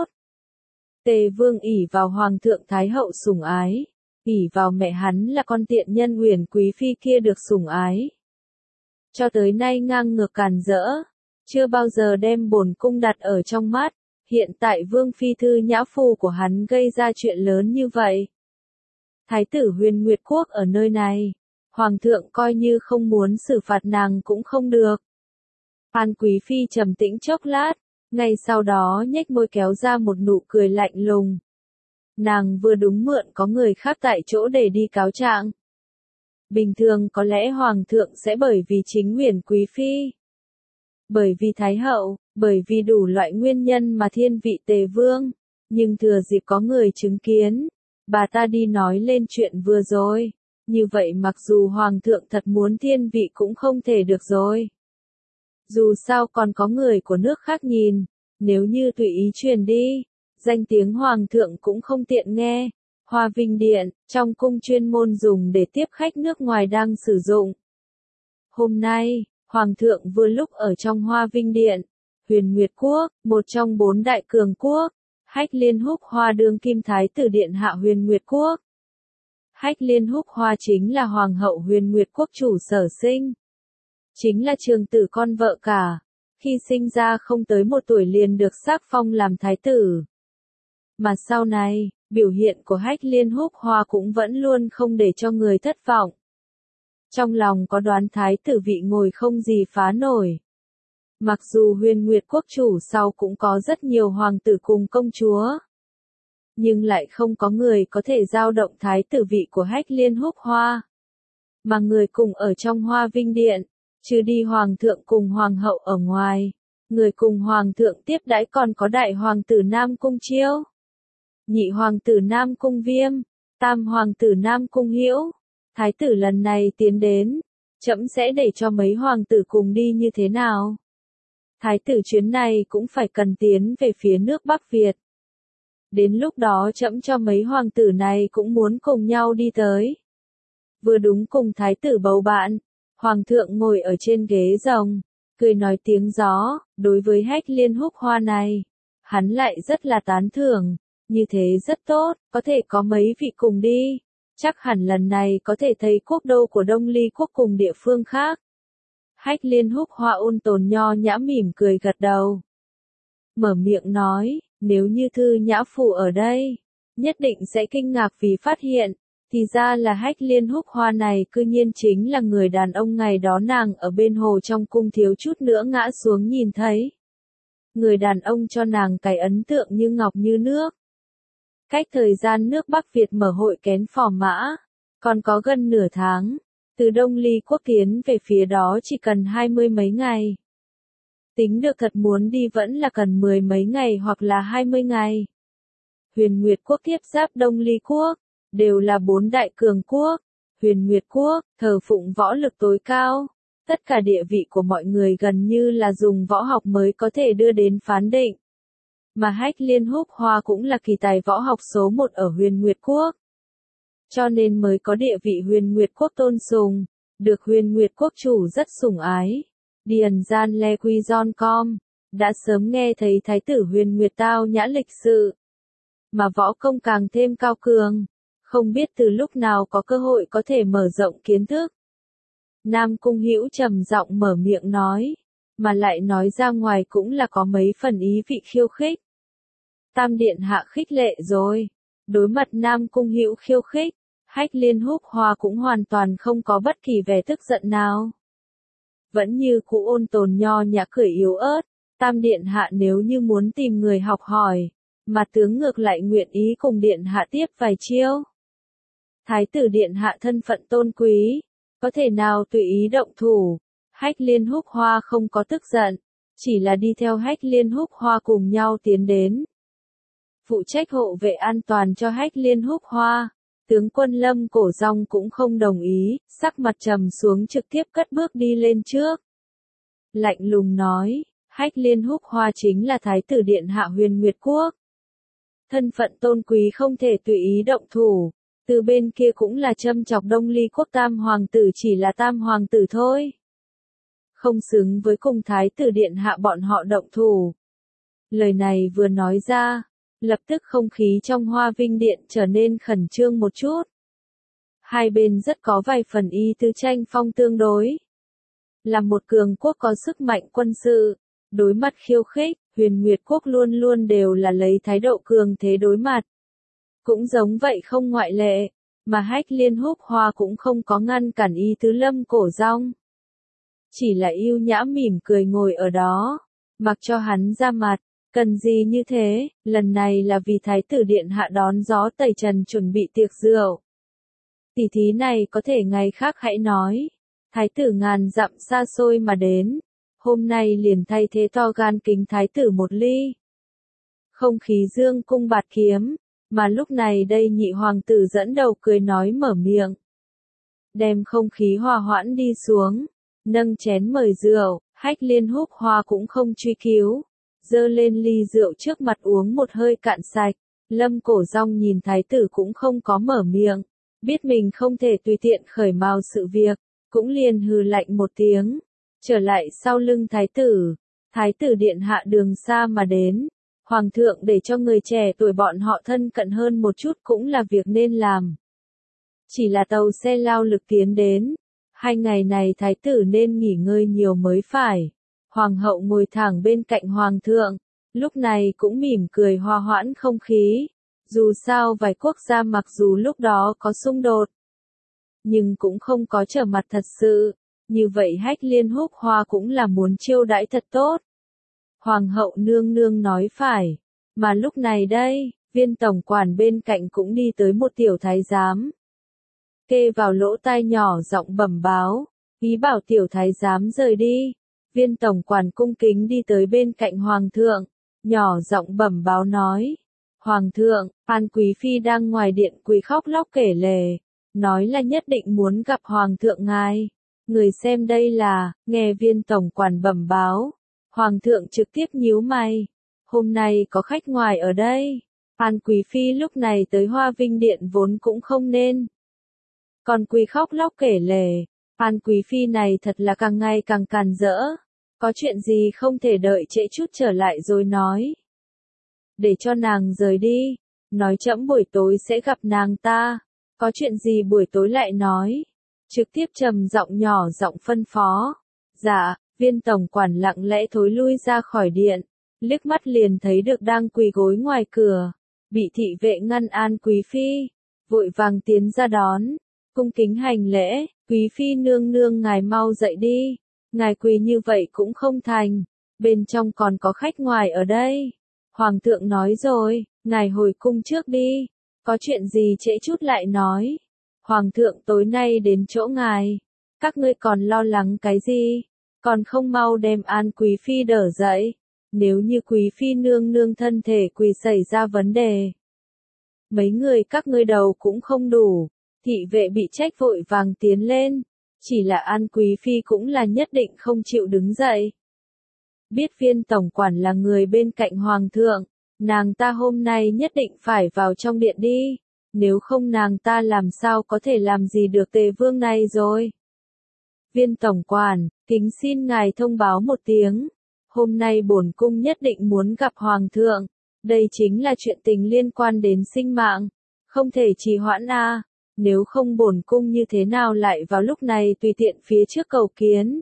Tề Vương ỷ vào hoàng thượng thái hậu sủng ái, ỷ vào mẹ hắn là con tiện nhân Huyền Quý Phi kia được sủng ái. Cho tới nay ngang ngược càn rỡ, chưa bao giờ đem bổn cung đặt ở trong mắt, hiện tại Vương Phi Thư Nhã Phu của hắn gây ra chuyện lớn như vậy. Thái tử Huyền Nguyệt quốc ở nơi này, hoàng thượng coi như không muốn xử phạt nàng cũng không được. An Quý Phi trầm tĩnh chốc lát, ngay sau đó nhếch môi kéo ra một nụ cười lạnh lùng. Nàng vừa đúng mượn có người khác tại chỗ để đi cáo trạng. Bình thường có lẽ hoàng thượng sẽ bởi vì chính Huyền Quý Phi, bởi vì thái hậu, bởi vì đủ loại nguyên nhân mà thiên vị Tề Vương, nhưng thừa dịp có người chứng kiến, bà ta đi nói lên chuyện vừa rồi. Như vậy mặc dù hoàng thượng thật muốn thiên vị cũng không thể được rồi. Dù sao còn có người của nước khác nhìn, nếu như tùy ý truyền đi, danh tiếng hoàng thượng cũng không tiện nghe. Hoa Vinh Điện, trong cung chuyên môn dùng để tiếp khách nước ngoài đang sử dụng. Hôm nay, hoàng thượng vừa lúc ở trong Hoa Vinh Điện, Huyền Nguyệt quốc, một trong 4 đại cường quốc, Hách Liên Húc Hoa đương kim thái tử điện hạ Huyền Nguyệt quốc. Hách Liên Húc Hoa chính là hoàng hậu Huyền Nguyệt quốc chủ sở sinh. Chính là trường tử con vợ cả, khi sinh ra không tới 1 tuổi liền được sắc phong làm thái tử. Mà sau này, biểu hiện của Hách Liên Húc Hoa cũng vẫn luôn không để cho người thất vọng. Trong lòng có đoán thái tử vị ngồi không gì phá nổi. Mặc dù Huyền Nguyệt quốc chủ sau cũng có rất nhiều hoàng tử cùng công chúa, nhưng lại không có người có thể dao động thái tử vị của Hách Liên Húc Hoa. Mà người cùng ở trong Hoa Vinh Điện, trừ đi hoàng thượng cùng hoàng hậu ở ngoài, người cùng hoàng thượng tiếp đãi còn có đại hoàng tử Nam Cung Chiêu, nhị hoàng tử Nam Cung Viêm, tam hoàng tử Nam Cung Hữu. Thái tử lần này tiến đến, trẫm sẽ để cho mấy hoàng tử cùng đi như thế nào? Thái tử chuyến này cũng phải cần tiến về phía nước Bắc Việt. đến lúc đó trẫm cho mấy hoàng tử này cũng muốn cùng nhau đi tới. Vừa đúng cùng thái tử bầu bạn, hoàng thượng ngồi ở trên ghế rồng, cười nói tiếng gió, đối với Hách Liên Húc Hoa này, hắn lại rất là tán thưởng, như thế rất tốt, có thể có mấy vị cùng đi, chắc hẳn lần này có thể thấy quốc đô của Đông Ly quốc cùng địa phương khác. Hách Liên Húc Hoa ôn tồn nho nhã mỉm cười gật đầu. Mở miệng nói, nếu như Thư Nhã Phủ ở đây, nhất định sẽ kinh ngạc vì phát hiện, thì ra là Hách Liên Húc Hoa này cư nhiên chính là người đàn ông ngày đó nàng ở bên hồ trong cung thiếu chút nữa ngã xuống nhìn thấy. Người đàn ông cho nàng cái ấn tượng như ngọc như nước. Cách thời gian nước Bắc Việt mở hội kén phò mã, còn có gần nửa tháng, từ Đông Ly quốc tiến về phía đó chỉ cần 20 mấy ngày. Tính được thật muốn đi vẫn là cần 10 mấy ngày hoặc là 20 ngày. Huyền Nguyệt quốc tiếp giáp Đông Ly quốc, đều là 4 đại cường quốc. Huyền Nguyệt quốc, thờ phụng võ lực tối cao. Tất cả địa vị của mọi người gần như là dùng võ học mới có thể đưa đến phán định. Mà Hách Liên Húc Hoa cũng là kỳ tài võ học số 1 ở Huyền Nguyệt quốc. Cho nên mới có địa vị Huyền Nguyệt quốc tôn sùng, được Huyền Nguyệt quốc chủ rất sủng ái. Điền Gian Le Quy Gion Com, đã sớm nghe thấy thái tử Huyền Nguyệt tao nhã lịch sự. Mà võ công càng thêm cao cường, không biết từ lúc nào có cơ hội có thể mở rộng kiến thức. Nam Cung Hữu trầm giọng mở miệng nói, mà lại nói ra ngoài cũng là có mấy phần ý vị khiêu khích. Tam điện hạ khích lệ rồi, đối mặt Nam Cung Hữu khiêu khích, Hách Liên Húc Hoa cũng hoàn toàn không có bất kỳ vẻ tức giận nào. Vẫn như cũ ôn tồn nho nhã cười yếu ớt, Tam điện hạ nếu như muốn tìm người học hỏi, mà tướng ngược lại nguyện ý cùng điện hạ tiếp vài chiêu. Thái tử điện hạ thân phận tôn quý, có thể nào tùy ý động thủ. Hách Liên Húc Hoa không có tức giận, chỉ là đi theo Hách Liên Húc Hoa cùng nhau tiến đến. Phụ trách hộ vệ an toàn cho Hách Liên Húc Hoa, tướng quân Lâm Cổ Dòng cũng không đồng ý, sắc mặt trầm xuống trực tiếp cất bước đi lên trước. Lạnh lùng nói, Hách Liên Húc Hoa chính là Thái tử điện hạ Huyền Nguyệt quốc. Thân phận tôn quý không thể tùy ý động thủ, từ bên kia cũng là châm chọc Đông Ly quốc tam hoàng tử chỉ là tam hoàng tử thôi. Không xứng với cùng thái tử điện hạ bọn họ động thủ. Lời này vừa nói ra, lập tức không khí trong Hoa Vinh Điện trở nên khẩn trương một chút. Hai bên rất có vài phần y tứ tranh phong tương đối. Là một cường quốc có sức mạnh quân sự, đối mặt khiêu khích, Huyền Nguyệt quốc luôn luôn đều là lấy thái độ cường thế đối mặt. Cũng giống vậy không ngoại lệ, mà Hách Liên Húc Hoa cũng không có ngăn cản y tứ Lâm Cổ Dòng. Chỉ là yêu nhã mỉm cười ngồi ở đó, mặc cho hắn ra mặt, cần gì như thế, lần này là vì thái tử điện hạ đón gió tẩy trần chuẩn bị tiệc rượu. Tỉ thí này có thể ngày khác hãy nói, thái tử ngàn dặm xa xôi mà đến, hôm nay liền thay thế to gan kính thái tử một ly. Không khí dương cung bạt kiếm, mà lúc này đây nhị hoàng tử dẫn đầu cười nói mở miệng. Đem không khí hòa hoãn đi xuống. Nâng chén mời rượu, Hách Liên Húc Hoa cũng không truy cứu, dơ lên ly rượu trước mặt uống một hơi cạn sạch. Lâm Cổ Dòng nhìn thái tử cũng không có mở miệng, biết mình không thể tùy tiện khởi mào sự việc, cũng liền hừ lạnh một tiếng, trở lại sau lưng thái tử điện hạ đường xa mà đến, hoàng thượng để cho người trẻ tuổi bọn họ thân cận hơn một chút cũng là việc nên làm. Chỉ là tàu xe lao lực tiến đến. 2 ngày này thái tử nên nghỉ ngơi nhiều mới phải. Hoàng hậu ngồi thẳng bên cạnh hoàng thượng, lúc này cũng mỉm cười hòa hoãn không khí. Dù sao vài quốc gia mặc dù lúc đó có xung đột, nhưng cũng không có trở mặt thật sự. Như vậy Hách Liên Húc Hoa cũng là muốn chiêu đãi thật tốt. Hoàng hậu nương nương nói phải. Mà lúc này đây, viên tổng quản bên cạnh cũng đi tới một tiểu thái giám. Kê vào lỗ tai nhỏ giọng bẩm báo, ý bảo tiểu thái giám rời đi. Viên tổng quản cung kính đi tới bên cạnh hoàng thượng, nhỏ giọng bẩm báo nói. Hoàng thượng, An Quý Phi đang ngoài điện quỳ khóc lóc kể lể, nói là nhất định muốn gặp hoàng thượng ngài. Người xem đây là, nghe viên tổng quản bẩm báo. Hoàng thượng trực tiếp nhíu mày. Hôm nay có khách ngoài ở đây. An Quý Phi lúc này tới Hoa Vinh Điện vốn cũng không nên. Còn Quý khóc lóc kể lể, An Quý Phi này thật là càng ngày càng càn rỡ. Có chuyện gì không thể đợi trễ chút trở lại rồi nói. Để cho nàng rời đi, nói trẫm buổi tối sẽ gặp nàng ta. Có chuyện gì buổi tối lại nói. Trực tiếp trầm giọng nhỏ giọng phân phó. Dạ, Viên tổng quản lặng lẽ thối lui ra khỏi điện. Liếc mắt liền thấy được đang quỳ gối ngoài cửa. Bị thị vệ ngăn An Quý Phi. Vội vàng tiến ra đón. Cung kính hành lễ, Quý Phi nương nương ngài mau dậy đi. Ngài quỳ như vậy cũng không thành. Bên trong còn có khách ngoài ở đây. Hoàng thượng nói rồi, ngài hồi cung trước đi. Có chuyện gì trễ chút lại nói. Hoàng thượng tối nay đến chỗ ngài. Các ngươi còn lo lắng cái gì? Còn không mau đem An Quý Phi đỡ dậy. Nếu như Quý Phi nương nương thân thể quỳ xảy ra vấn đề. Mấy người các ngươi đầu cũng không đủ. Thị vệ bị trách vội vàng tiến lên. Chỉ là An Quý Phi cũng là nhất định không chịu đứng dậy. Biết Viên tổng quản là người bên cạnh Hoàng thượng. Nàng ta hôm nay nhất định phải vào trong điện đi. Nếu không nàng ta làm sao có thể làm gì được Tề Vương này rồi. Viên tổng quản, kính xin ngài thông báo một tiếng. Hôm nay bổn cung nhất định muốn gặp Hoàng thượng. Đây chính là chuyện tình liên quan đến sinh mạng. Không thể trì hoãn a. Nếu không bổn cung như thế nào lại vào lúc này tùy tiện phía trước cầu kiến.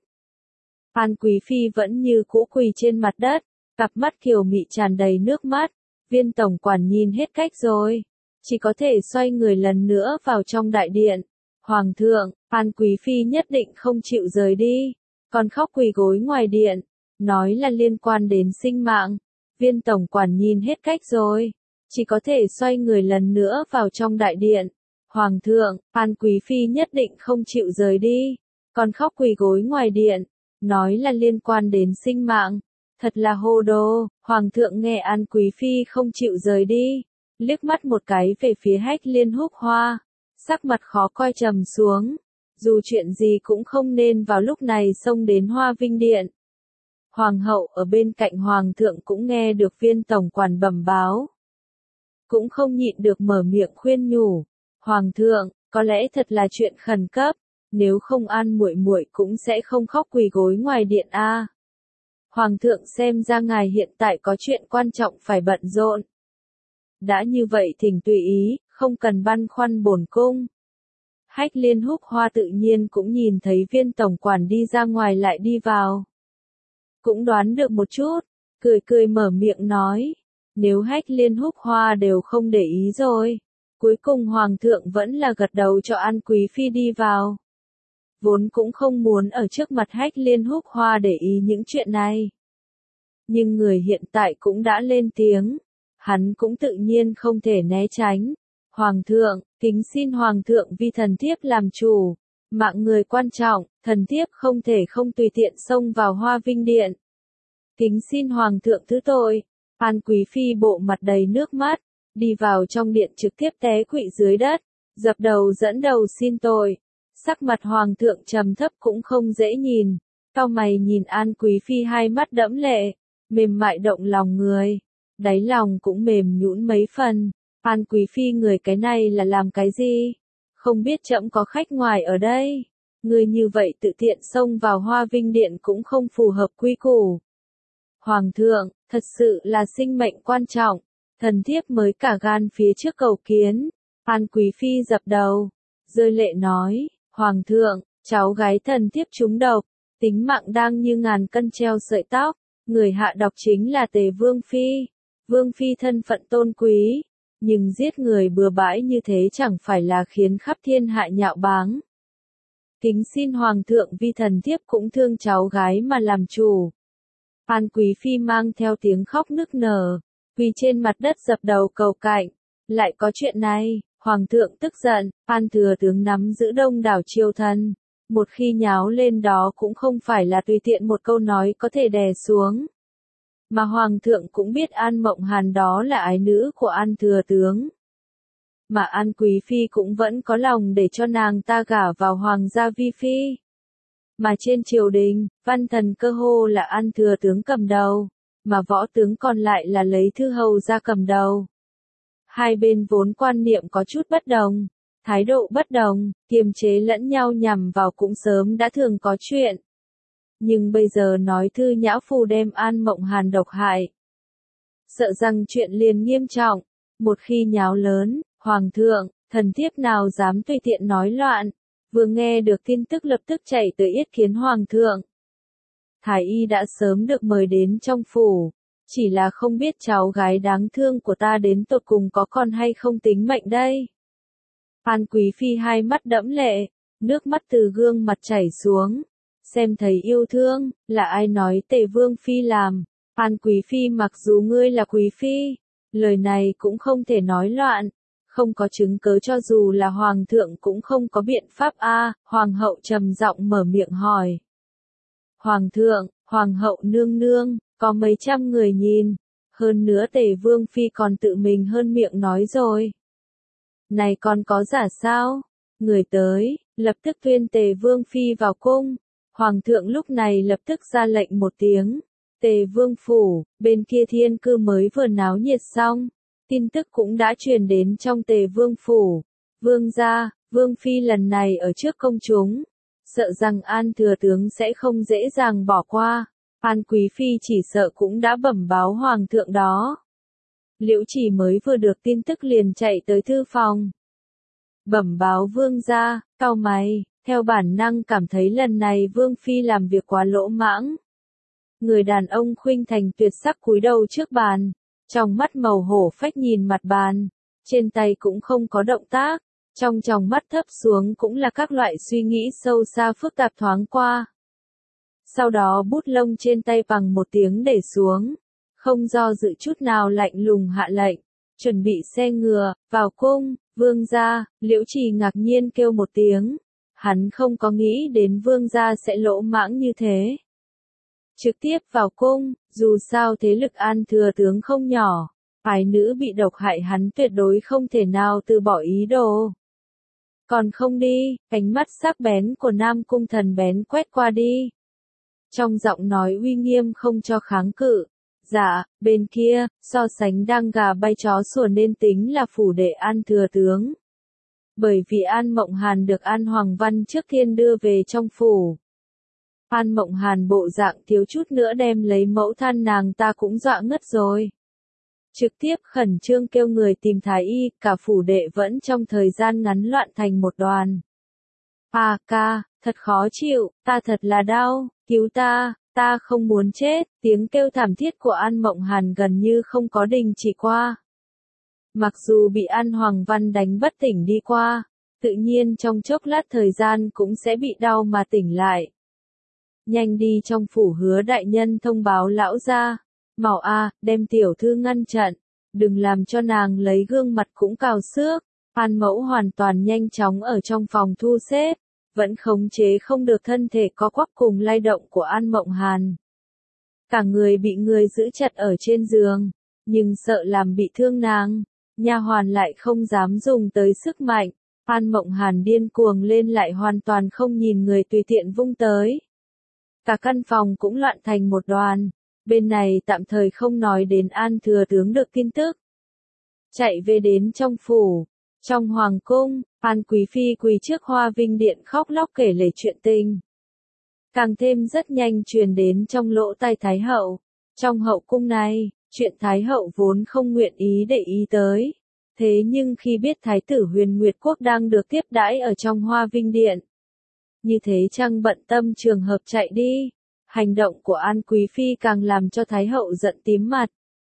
An Quý Phi vẫn như cũ quỳ trên mặt đất. Cặp mắt kiều mị tràn đầy nước mắt. Viên tổng quản nhìn hết cách rồi. Chỉ có thể xoay người lần nữa vào trong đại điện. Hoàng thượng, An Quý Phi nhất định không chịu rời đi. Còn khóc quỳ gối ngoài điện. Nói là liên quan đến sinh mạng. Viên tổng quản nhìn hết cách rồi. Chỉ có thể xoay người lần nữa vào trong đại điện. Hoàng thượng, An Quý Phi nhất định không chịu rời đi. Còn khóc quỳ gối ngoài điện. Nói là liên quan đến sinh mạng. Thật là hồ đồ. Hoàng thượng nghe An Quý Phi không chịu rời đi. Liếc mắt một cái về phía Hách Liên Húc Hoa. Sắc mặt khó coi trầm xuống. Dù chuyện gì cũng không nên vào lúc này xông đến Hoa Vinh Điện. Hoàng hậu ở bên cạnh Hoàng thượng cũng nghe được Viên tổng quản bẩm báo. Cũng không nhịn được mở miệng khuyên nhủ. Hoàng thượng, có lẽ thật là chuyện khẩn cấp. Nếu không An muội muội cũng sẽ không khóc quỳ gối ngoài điện a. Hoàng thượng xem ra ngài hiện tại có chuyện quan trọng phải bận rộn. Đã như vậy thỉnh tùy ý, không cần băn khoăn bổn cung. Hách Liên Húc Hoa tự nhiên cũng nhìn thấy Viên tổng quản đi ra ngoài lại đi vào. Cũng đoán được một chút, cười cười mở miệng nói. Nếu Hách Liên Húc Hoa đều không để ý rồi. Cuối cùng Hoàng thượng vẫn là gật đầu cho An Quý Phi đi vào. Vốn cũng không muốn ở trước mặt Hách Liên Húc Hoa để ý những chuyện này. Nhưng người hiện tại cũng đã lên tiếng. Hắn cũng tự nhiên không thể né tránh. Hoàng thượng, kính xin Hoàng thượng vì thần thiếp làm chủ. Mạng người quan trọng, thần thiếp không thể không tùy tiện xông vào Hoa Vinh Điện. Kính xin Hoàng thượng thứ tội. An Quý Phi bộ mặt đầy nước mắt. Đi vào trong điện trực tiếp té quỵ dưới đất. Dập đầu dẫn đầu xin tội. Sắc mặt Hoàng thượng trầm thấp cũng không dễ nhìn. Cau mày nhìn An Quý Phi hai mắt đẫm lệ. Mềm mại động lòng người. Đáy lòng cũng mềm nhũn mấy phần. An Quý Phi người cái này là làm cái gì? Không biết trẫm có khách ngoài ở đây. Người như vậy tự tiện xông vào Hoa Vinh Điện cũng không phù hợp quy củ. Hoàng thượng, thật sự là sinh mệnh quan trọng. Thần thiếp mới cả gan phía trước cầu kiến. An Quý Phi dập đầu. Rơi lệ nói. Hoàng thượng, cháu gái thần thiếp trúng độc. Tính mạng đang như ngàn cân treo sợi tóc. Người hạ độc chính là Tề Vương Phi. Vương Phi thân phận tôn quý. Nhưng giết người bừa bãi như thế chẳng phải là khiến khắp thiên hạ nhạo báng. Kính xin Hoàng thượng vì thần thiếp cũng thương cháu gái mà làm chủ. An Quý Phi mang theo tiếng khóc nức nở. Quỳ trên mặt đất dập đầu cầu cạnh. Lại có chuyện này, Hoàng thượng tức giận, An thừa tướng nắm giữ đông đảo triều thần. Một khi nháo lên đó cũng không phải là tùy tiện một câu nói có thể đè xuống. Mà Hoàng thượng cũng biết An Mộng Hàn đó là ái nữ của An thừa tướng. Mà An Quý Phi cũng vẫn có lòng để cho nàng ta gả vào Hoàng gia Vi Phi. Mà trên triều đình, văn thần cơ hồ là An thừa tướng cầm đầu. Mà võ tướng còn lại là lấy thư hầu ra cầm đầu. Hai bên vốn quan niệm có chút bất đồng, thái độ bất đồng, kiềm chế lẫn nhau nhằm vào cũng sớm đã thường có chuyện. Nhưng bây giờ nói Thư Nhã Phu đem An Mộng Hàn độc hại. Sợ rằng chuyện liền nghiêm trọng, một khi nháo lớn, Hoàng thượng, thần thiếp nào dám tùy tiện nói loạn, vừa nghe được tin tức lập tức chạy tới yết kiến Hoàng thượng. Thái y đã sớm được mời đến trong phủ, chỉ là không biết cháu gái đáng thương của ta đến tột cùng có còn hay không tính mệnh đây. An Quý Phi hai mắt đẫm lệ, nước mắt từ gương mặt chảy xuống, xem thấy yêu thương, là ai nói Tề Vương Phi làm, An Quý Phi mặc dù ngươi là Quý Phi, lời này cũng không thể nói loạn, không có chứng cớ cho dù là Hoàng thượng cũng không có biện pháp a. Hoàng hậu trầm giọng mở miệng hỏi. Hoàng thượng, Hoàng hậu nương nương, có mấy trăm người nhìn, hơn nữa Tề Vương Phi còn tự mình hơn miệng nói rồi. Này còn có giả sao? Người tới, lập tức tuyên Tề Vương Phi vào cung. Hoàng thượng lúc này lập tức ra lệnh một tiếng. Tề Vương Phủ, bên kia Thiên Cư mới vừa náo nhiệt xong. Tin tức cũng đã truyền đến trong Tề Vương Phủ. Vương gia, Vương Phi lần này ở trước công chúng. Sợ rằng An thừa tướng sẽ không dễ dàng bỏ qua. An Quý Phi chỉ sợ cũng đã bẩm báo Hoàng thượng đó. Liễu Chỉ mới vừa được tin tức liền chạy tới thư phòng. Bẩm báo Vương gia, cau mày, theo bản năng cảm thấy lần này Vương Phi làm việc quá lỗ mãng. Người đàn ông khuynh thành tuyệt sắc cúi đầu trước bàn, trong mắt màu hổ phách nhìn mặt bàn, trên tay cũng không có động tác, trong tròng mắt thấp xuống cũng là các loại suy nghĩ sâu xa phức tạp thoáng qua. Sau đó bút lông trên tay bằng một tiếng để xuống, không do dự chút nào lạnh lùng hạ lệnh, chuẩn bị xe ngựa, vào cung. Vương gia, Liễu Trì ngạc nhiên kêu một tiếng, hắn không có nghĩ đến vương gia sẽ lỗ mãng như thế. Trực tiếp vào cung, dù sao thế lực An thừa tướng không nhỏ, phái nữ bị độc hại hắn tuyệt đối không thể nào từ bỏ ý đồ. Còn không đi, ánh mắt sắc bén của Nam Cung Thần bén quét qua đi. Trong giọng nói uy nghiêm không cho kháng cự. Dạ, bên kia, so sánh đang gà bay chó sủa nên tính là phủ đệ An thừa tướng. Bởi vì An Mộng Hàn được An Hoàng Văn trước tiên đưa về trong phủ. An Mộng Hàn bộ dạng thiếu chút nữa đem lấy mẫu thân nàng ta cũng dọa ngất rồi. Trực tiếp khẩn trương kêu người tìm thái y, cả phủ đệ vẫn trong thời gian ngắn loạn thành một đoàn. À ca, thật khó chịu, ta thật là đau, cứu ta. Ta không muốn chết, tiếng kêu thảm thiết của An Mộng Hàn gần như không có đình chỉ qua. Mặc dù bị An Hoàng Văn đánh bất tỉnh đi qua, tự nhiên trong chốc lát thời gian cũng sẽ bị đau mà tỉnh lại. Nhanh đi trong phủ Hứa đại nhân thông báo lão gia, mau a, đem tiểu thư ngăn chặn, đừng làm cho nàng lấy gương mặt cũng cào xước. An mẫu hoàn toàn nhanh chóng ở trong phòng thu xếp. Vẫn khống chế không được thân thể có quắp cùng lay động của An Mộng Hàn. Cả người bị người giữ chặt ở trên giường, nhưng sợ làm bị thương nàng, nha hoàn lại không dám dùng tới sức mạnh. An Mộng Hàn điên cuồng lên lại hoàn toàn không nhìn người tùy tiện vung tới. Cả căn phòng cũng loạn thành một đoàn, bên này tạm thời không nói đến An thừa tướng được tin tức. Chạy về đến trong phủ. Trong hoàng cung, An Quý Phi quỳ trước Hoa Vinh Điện khóc lóc kể lể chuyện tình. Càng thêm rất nhanh truyền đến trong lỗ tai Thái hậu. Trong hậu cung này, chuyện Thái hậu vốn không nguyện ý để ý tới. Thế nhưng khi biết Thái tử Huyền Nguyệt Quốc đang được tiếp đãi ở trong Hoa Vinh Điện. Như thế chăng bận tâm trường hợp chạy đi. Hành động của An Quý Phi càng làm cho Thái hậu giận tím mặt.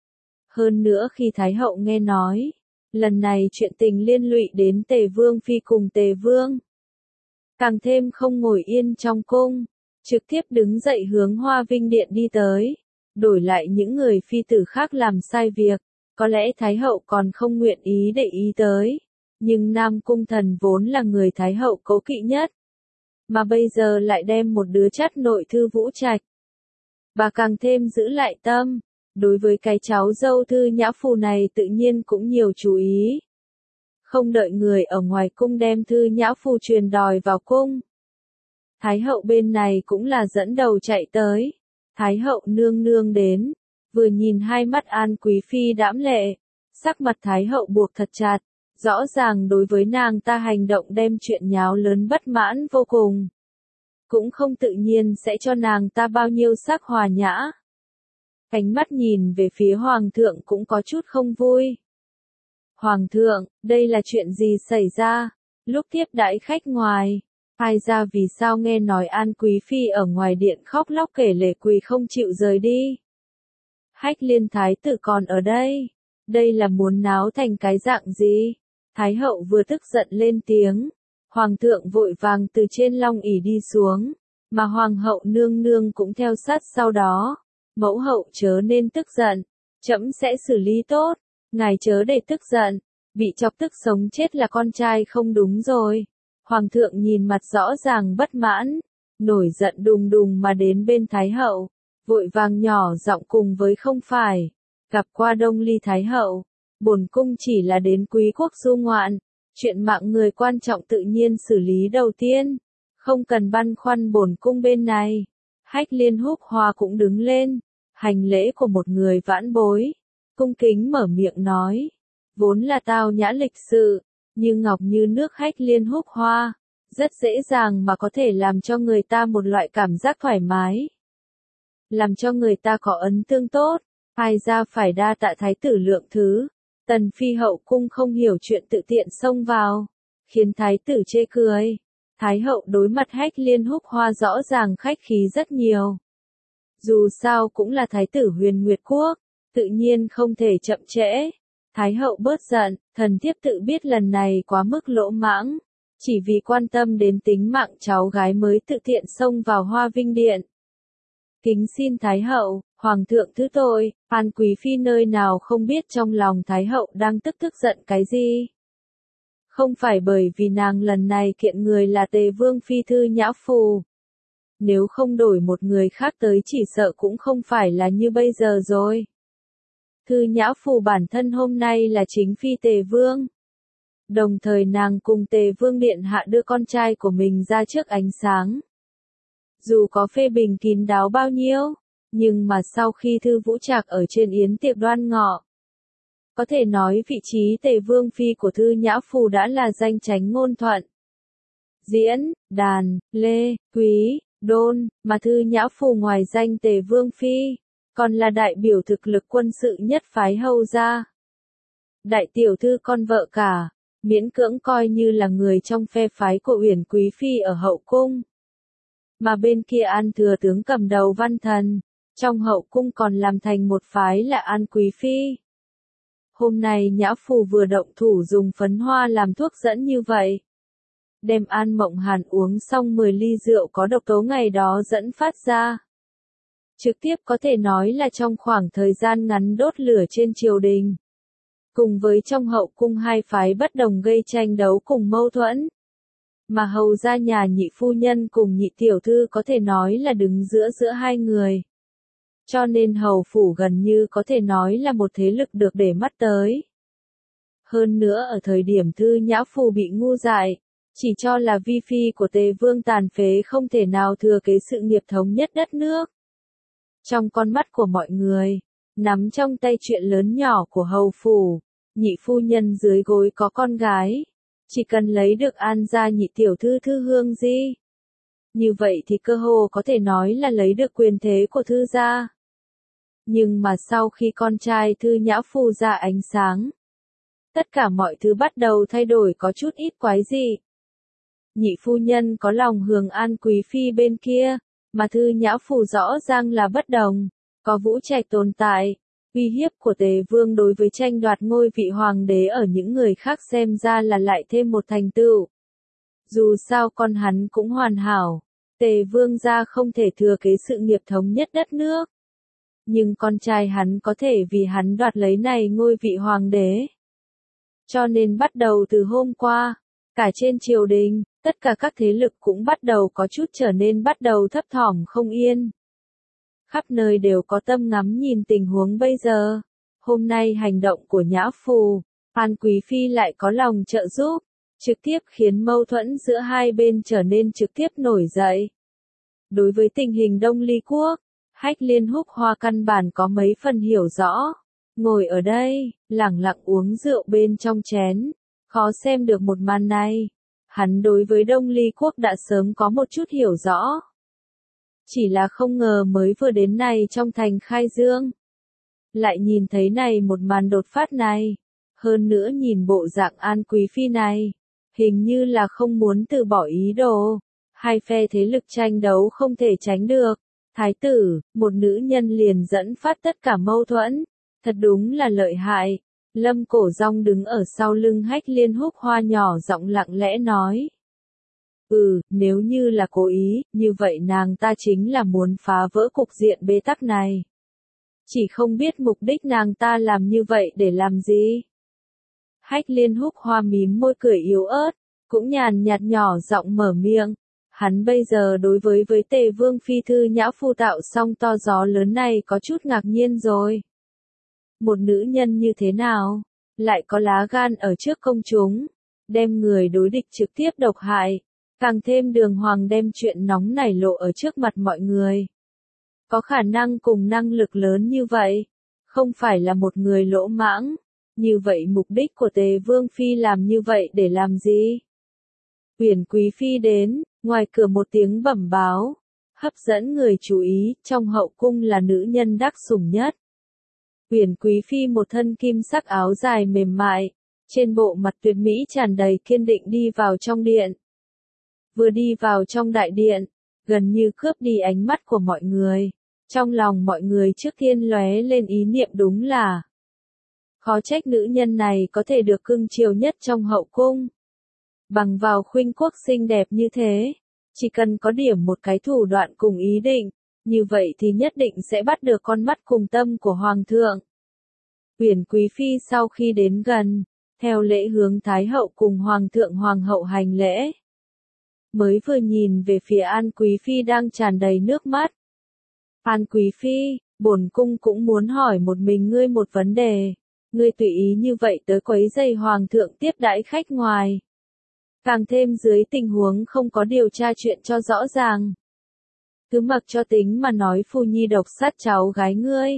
Hơn nữa khi Thái hậu nghe nói. Lần này chuyện tình liên lụy đến Tề Vương Phi cùng Tề Vương. Càng thêm không ngồi yên trong cung, trực tiếp đứng dậy hướng Hoa Vinh Điện đi tới, đổi lại những người phi tử khác làm sai việc, có lẽ Thái hậu còn không nguyện ý để ý tới, nhưng Nam Cung Thần vốn là người Thái hậu cố kỵ nhất, mà bây giờ lại đem một đứa chắt nội thư Vũ Trạch. Bà càng thêm giữ lại tâm. Đối với cái cháu dâu Thư Nhã Phu này tự nhiên cũng nhiều chú ý. Không đợi người ở ngoài cung đem Thư Nhã Phu truyền đòi vào cung. Thái hậu bên này cũng là dẫn đầu chạy tới. Thái hậu nương nương đến, vừa nhìn hai mắt An Quý Phi đãm lệ, Sắc mặt Thái hậu buộc thật chặt, rõ ràng đối với nàng ta hành động đem chuyện nháo lớn bất mãn vô cùng. Cũng không tự nhiên sẽ cho nàng ta bao nhiêu sắc hòa nhã. Ánh mắt nhìn về phía Hoàng thượng cũng có chút không vui. Hoàng thượng, đây là chuyện gì xảy ra? Lúc tiếp đãi khách ngoài, ai ra vì sao nghe nói An Quý Phi ở ngoài điện khóc lóc kể lể quỳ không chịu rời đi. Hách Liên Thái tử còn ở đây là muốn náo thành cái dạng gì? Thái hậu vừa tức giận lên tiếng, Hoàng thượng vội vàng từ trên long ỷ đi xuống, mà Hoàng hậu nương nương cũng theo sát sau đó. Mẫu hậu chớ nên tức giận, trẫm sẽ xử lý tốt, ngài chớ để tức giận, bị chọc tức sống chết là con trai không đúng rồi. Hoàng thượng nhìn mặt rõ ràng bất mãn, nổi giận đùng đùng mà đến bên Thái hậu, vội vàng nhỏ giọng cùng với không phải, gặp qua Đông Ly Thái hậu, bổn cung chỉ là đến quý quốc du ngoạn, chuyện mạng người quan trọng tự nhiên xử lý đầu tiên, không cần băn khoăn bổn cung bên này. Hách Liên Húc Hoa cũng đứng lên, hành lễ của một người vãn bối, cung kính mở miệng nói, vốn là tao nhã lịch sự, như ngọc như nước Hách Liên Húc Hoa, rất dễ dàng mà có thể làm cho người ta một loại cảm giác thoải mái, làm cho người ta có ấn tượng tốt. Ai ra phải đa tạ Thái tử lượng thứ. Tần Phi hậu cung không hiểu chuyện tự tiện xông vào, khiến Thái tử chê cười. Thái hậu đối mặt Hách Liên Húc Hoa rõ ràng khách khí rất nhiều. Dù sao cũng là Thái tử Huyền Nguyệt Quốc, tự nhiên không thể chậm trễ. Thái hậu bớt giận, thần thiếp tự biết lần này quá mức lỗ mãng, chỉ vì quan tâm đến tính mạng cháu gái mới tự tiện xông vào Hoa Vinh Điện. Kính xin Thái hậu, Hoàng thượng thứ tội, An Quý Phi nơi nào không biết trong lòng Thái hậu đang tức giận cái gì. Không phải bởi vì nàng lần này kiện người là Tề Vương Phi Thư Nhã Phù. Nếu không đổi một người khác tới chỉ sợ cũng không phải là như bây giờ rồi. Thư Nhã Phù bản thân hôm nay là chính Phi Tề Vương. Đồng thời nàng cùng Tề Vương Điện Hạ đưa con trai của mình ra trước ánh sáng. Dù có phê bình kín đáo bao nhiêu, nhưng mà sau khi Thư Vũ Trạc ở trên yến tiệc đoan ngọ, có thể nói vị trí Tề Vương Phi của Thư Nhã Phù đã là danh chánh ngôn thuận. Diễn, đàn, lê, quý, đôn, mà Thư Nhã Phù ngoài danh Tề Vương Phi, còn là đại biểu thực lực quân sự nhất phái Hầu gia. Đại tiểu thư con vợ cả, miễn cưỡng coi như là người trong phe phái của Uyển Quý Phi ở hậu cung. Mà bên kia An thừa tướng cầm đầu Văn Thần, trong hậu cung còn làm thành một phái là An Quý Phi. Hôm nay Nhã Phù vừa động thủ dùng phấn hoa làm thuốc dẫn như vậy. Đem An Mộng Hàn uống xong 10 ly rượu có độc tố ngày đó dẫn phát ra. Trực tiếp có thể nói là trong khoảng thời gian ngắn đốt lửa trên triều đình. Cùng với trong hậu cung hai phái bất đồng gây tranh đấu cùng mâu thuẫn. Mà hầu gia nhà nhị phu nhân cùng nhị tiểu thư có thể nói là đứng giữa hai người. Cho nên hầu phủ gần như có thể nói là một thế lực được để mắt tới. Hơn nữa ở thời điểm Thư Nhã Phù bị ngu dại, chỉ cho là vi phi của Tề Vương tàn phế không thể nào thừa kế sự nghiệp thống nhất đất nước. Trong con mắt của mọi người, nắm trong tay chuyện lớn nhỏ của hầu phủ, nhị phu nhân dưới gối có con gái. Chỉ cần lấy được An gia nhị tiểu thư Thư Hương Di. Như vậy thì cơ hồ có thể nói là lấy được quyền thế của Thư gia. Nhưng mà sau khi con trai Thư Nhã Phù ra ánh sáng, tất cả mọi thứ bắt đầu thay đổi có chút ít quái dị. Nhị phu nhân có lòng hướng An Quý Phi bên kia, mà Thư Nhã Phù rõ ràng là bất đồng, có Vũ Trạch tồn tại. Uy hiếp của Tề Vương đối với tranh đoạt ngôi vị hoàng đế ở những người khác xem ra là lại thêm một thành tựu. Dù sao con hắn cũng hoàn hảo, Tề Vương gia không thể thừa kế sự nghiệp thống nhất đất nước. Nhưng con trai hắn có thể vì hắn đoạt lấy này ngôi vị hoàng đế. Cho nên bắt đầu từ hôm qua, cả trên triều đình, tất cả các thế lực cũng bắt đầu có chút trở nên bắt đầu thấp thỏm không yên. Khắp nơi đều có tâm ngắm nhìn tình huống bây giờ. Hôm nay hành động của Nhã Phù, An Quý Phi lại có lòng trợ giúp, trực tiếp khiến mâu thuẫn giữa hai bên trở nên trực tiếp nổi dậy. Đối với tình hình Đông Ly Quốc, Hách Liên Húc Hoa căn bản có mấy phần hiểu rõ. ngồi ở đây, lẳng lặng uống rượu bên trong chén. Khó xem được một màn này. Hắn đối với Đông Ly Quốc đã sớm có một chút hiểu rõ. Chỉ là không ngờ mới vừa đến này trong thành Khai Dương. Lại nhìn thấy này một màn đột phát này. Hơn nữa nhìn bộ dạng An Quý Phi này. Hình như là không muốn từ bỏ ý đồ. Hai phe thế lực tranh đấu không thể tránh được. Thái tử, một nữ nhân liền dẫn phát tất cả mâu thuẫn. Thật đúng là lợi hại. Lâm Cổ Rong đứng ở sau lưng Hách Liên Húc Hoa nhỏ giọng lặng lẽ nói. Nếu như là cố ý, như vậy nàng ta chính là muốn phá vỡ cục diện bế tắc này. Chỉ không biết mục đích nàng ta làm như vậy để làm gì. Hách Liên Húc Hoa mím môi cười yếu ớt, cũng nhàn nhạt nhỏ giọng mở miệng. Hắn bây giờ đối với Tề Vương Phi thư nhã phu tạo song to gió lớn này có chút ngạc nhiên rồi. Một nữ nhân như thế nào, lại có lá gan ở trước công chúng, đem người đối địch trực tiếp độc hại, càng thêm đường hoàng đem chuyện nóng này lộ ở trước mặt mọi người. Có khả năng cùng năng lực lớn như vậy, không phải là một người lỗ mãng, như vậy mục đích của Tề Vương Phi làm như vậy để làm gì? Uyển Quý Phi đến, ngoài cửa một tiếng bẩm báo, hấp dẫn người chú ý, trong hậu cung là nữ nhân đắc sủng nhất. Uyển Quý Phi một thân kim sắc áo dài mềm mại, trên bộ mặt tuyệt mỹ tràn đầy kiên định đi vào trong điện. Vừa đi vào trong đại điện, gần như cướp đi ánh mắt của mọi người. Trong lòng mọi người trước tiên lóe lên ý niệm đúng là khó trách nữ nhân này có thể được cưng chiều nhất trong hậu cung. Bằng vào khuynh quốc xinh đẹp như thế, chỉ cần có điểm một cái thủ đoạn cùng ý định, như vậy thì nhất định sẽ bắt được con mắt cùng tâm của Hoàng thượng. Uyển Quý Phi sau khi đến gần, theo lễ hướng Thái hậu cùng Hoàng thượng Hoàng hậu hành lễ. Mới vừa nhìn về phía An Quý Phi đang tràn đầy nước mắt. An Quý Phi, bổn cung cũng muốn hỏi một mình ngươi một vấn đề. Ngươi tùy ý như vậy tới quấy rầy Hoàng thượng tiếp đãi khách ngoài. Càng thêm dưới tình huống không có điều tra chuyện cho rõ ràng. Cứ mặc cho tính mà nói phu nhi độc sát cháu gái ngươi.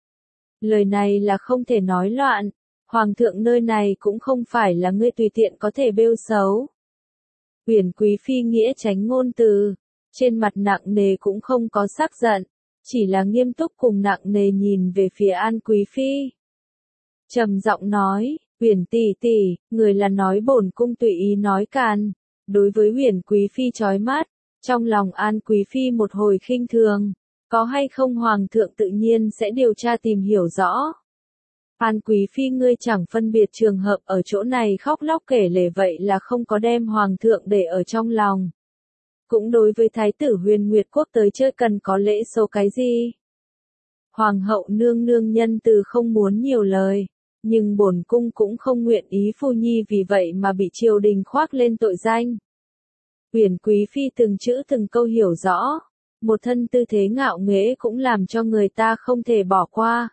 Lời này là không thể nói loạn, Hoàng thượng nơi này cũng không phải là ngươi tùy tiện có thể bêu xấu. Uyển Quý Phi nghĩa tránh ngôn từ, trên mặt nặng nề cũng không có sắc giận, chỉ là nghiêm túc cùng nặng nề nhìn về phía An Quý Phi. Trầm giọng nói, Uyển tỷ tỷ, người là nói bổn cung tùy ý nói càn. Đối với Uyển Quý Phi chói mắt, trong lòng An Quý Phi một hồi khinh thường, có hay không Hoàng thượng tự nhiên sẽ điều tra tìm hiểu rõ. An Quý Phi ngươi chẳng phân biệt trường hợp ở chỗ này khóc lóc kể lể vậy là không có đem Hoàng thượng để ở trong lòng. Cũng đối với Thái tử Huyền Nguyệt Quốc tới chơi cần có lễ số cái gì. Hoàng hậu nương nương nhân từ không muốn nhiều lời, nhưng bổn cung cũng không nguyện ý phu nhi vì vậy mà bị triều đình khoác lên tội danh. Uyển Quý Phi từng chữ từng câu hiểu rõ, một thân tư thế ngạo nghễ cũng làm cho người ta không thể bỏ qua.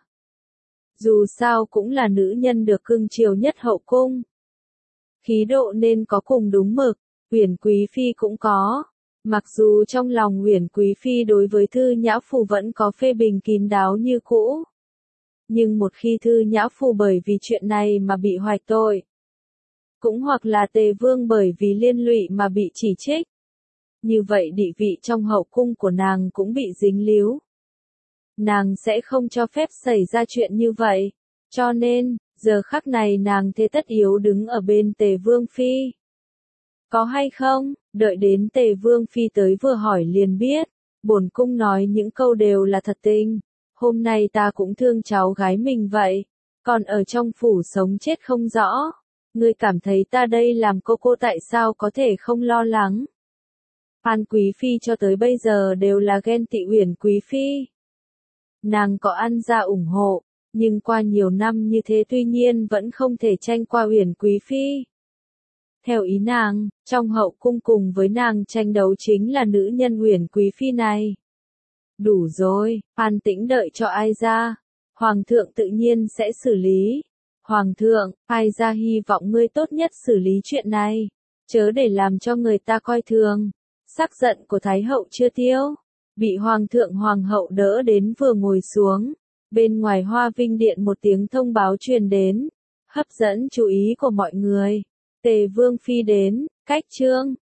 Dù sao cũng là nữ nhân được cưng chiều nhất hậu cung. Khí độ nên có cùng đúng mực, Uyển Quý Phi cũng có. Mặc dù trong lòng Uyển Quý Phi đối với Thư Nhã Phu vẫn có phê bình kín đáo như cũ. Nhưng một khi Thư Nhã Phu bởi vì chuyện này mà bị hoạch tội, cũng hoặc là Tề Vương bởi vì liên lụy mà bị chỉ trích, như vậy địa vị trong hậu cung của nàng cũng bị dính líu. Nàng sẽ không cho phép xảy ra chuyện như vậy, cho nên, giờ khắc này nàng thế tất yếu đứng ở bên Tề Vương Phi. Có hay không, đợi đến Tề Vương Phi tới vừa hỏi liền biết, bổn cung nói những câu đều là thật tình. Hôm nay ta cũng thương cháu gái mình vậy, còn ở trong phủ sống chết không rõ. Ngươi cảm thấy ta đây làm cô tại sao có thể không lo lắng. An Quý Phi cho tới bây giờ đều là ghen tị Uyển Quý Phi. Nàng có ăn ra ủng hộ, nhưng qua nhiều năm như thế tuy nhiên vẫn không thể tranh qua Uyển Quý Phi. Theo ý nàng, trong hậu cung cùng với nàng tranh đấu chính là nữ nhân Uyển Quý Phi này. Đủ rồi, an tĩnh đợi cho ai ra. Hoàng thượng tự nhiên sẽ xử lý. Hoàng thượng, ai ra hy vọng ngươi tốt nhất xử lý chuyện này. Chớ để làm cho người ta coi thường. Sắc giận của Thái hậu chưa tiêu. Bị Hoàng thượng Hoàng hậu đỡ đến vừa ngồi xuống. Bên ngoài Hoa Vinh Điện một tiếng thông báo truyền đến, hấp dẫn chú ý của mọi người. Tề Vương Phi đến, cách chương